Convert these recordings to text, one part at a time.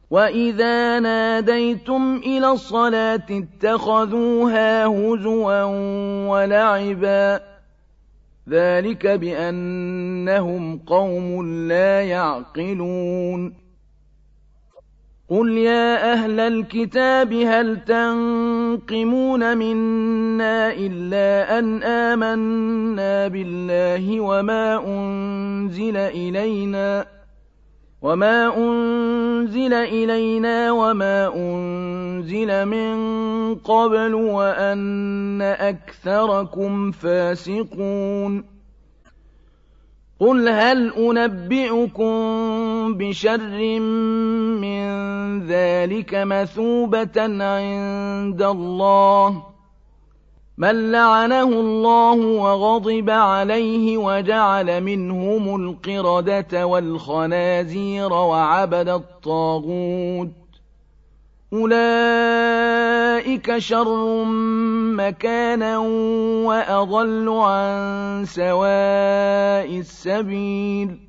وَإِذَا نَادَيْتُمْ إِلَى الصَّلَاةِ اتَّخَذُوهَا هُزُوًا وَلَعِبًا ۚ ذَٰلِكَ بِأَنَّهُمْ قَوْمٌ لَّا يَعْقِلُونَ قُلْ يَا أَهْلَ الْكِتَابِ هَلْ تَنقِمُونَ مِنَّا إِلَّا أَنْ آمَنَّا بِاللَّهِ وَمَا أُنزِلَ إِلَيْنَا وَمَا أُنزِلَ مِن قَبْلُ وَأَنَّ أَكْثَرَكُمْ فَاسِقُونَ قُلْ هَلْ أُنَبِّئُكُم بِشَرٍّ مِّن ذَٰلِكَ مَثُوبَةً عِندَ اللَّهِ مَن لَّعَنَهُ اللَّهُ وَغَضِبَ عَلَيْهِ وَجَعَلَ مِنْهُمُ الْقِرَدَةَ وَالْخَنَازِيرَ وَعَبَدَ الطَّاغُوتَ ۚ أُولَٰئِكَ شَرٌّ مَّكَانًا وَأَضَلُّ عَن سَوَاءِ السَّبِيلِ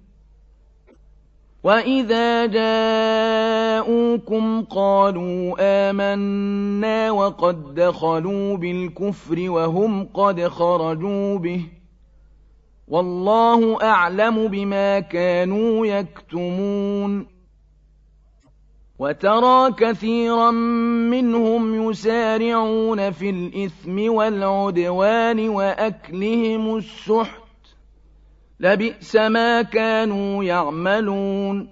وَإِذَا جَاءُوكُمْ قَالُوا آمَنَّا وَقَد دَّخَلُوا بِالْكُفْرِ وَهُمْ قَدْ خَرَجُوا بِهِ ۚ وَاللَّهُ أَعْلَمُ بِمَا كَانُوا يَكْتُمُونَ وَتَرَىٰ كَثِيرًا مِّنْهُمْ يُسَارِعُونَ فِي الْإِثْمِ وَالْعُدْوَانِ وَأَكْلِهِمُ السُّحْتَ ۚ لَبِئْسَ مَا كَانُوا يَعْمَلُونَ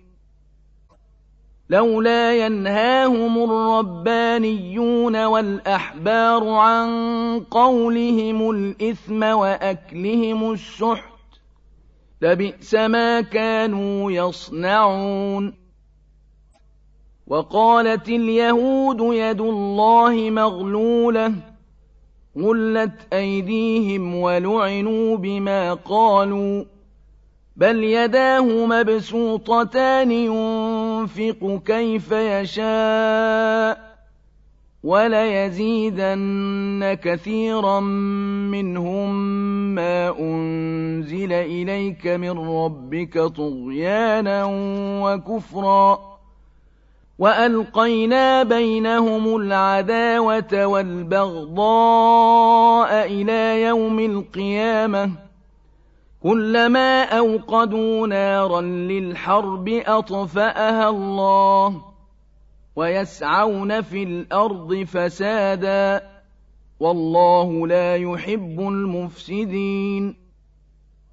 لَوْلَا يَنْهَاهُمُ الرَّبَّانِيُّونَ وَالْأَحْبَارُ عَن قَوْلِهِمُ الْإِثْمَ وَأَكْلِهِمُ السُّحْتَ ۚ لَبِئْسَ مَا كَانُوا يَصْنَعُونَ وَقَالَتِ الْيَهُودُ يَدُ اللَّهِ مَغْلُولَةٌ غُلَّتْ أَيْدِيهِمْ وَلُعِنُوا بِمَا قَالُوا ۘ بَلْ يَدَاهُ مَبْسُوطَتَانِ يُنفِقُ كَيْفَ يَشَاءُ ۚ وَلَيَزِيدَنَّ كَثِيرًا مِّنْهُم مَّا أُنزِلَ إِلَيْكَ مِن رَّبِّكَ طُغْيَانًا وَكُفْرًا ۚ وَأَلْقَيْنَا بَيْنَهُمُ الْعَدَاوَةَ وَالْبَغْضَاءَ إِلَىٰ يَوْمِ الْقِيَامَةِ ۚ كُلَّمَا أَوْقَدُوا نَارًا لِّلْحَرْبِ أَطْفَأَهَا اللَّهُ ۚ وَيَسْعَوْنَ فِي الْأَرْضِ فَسَادًا ۚ وَاللَّهُ لَا يُحِبُّ الْمُفْسِدِينَ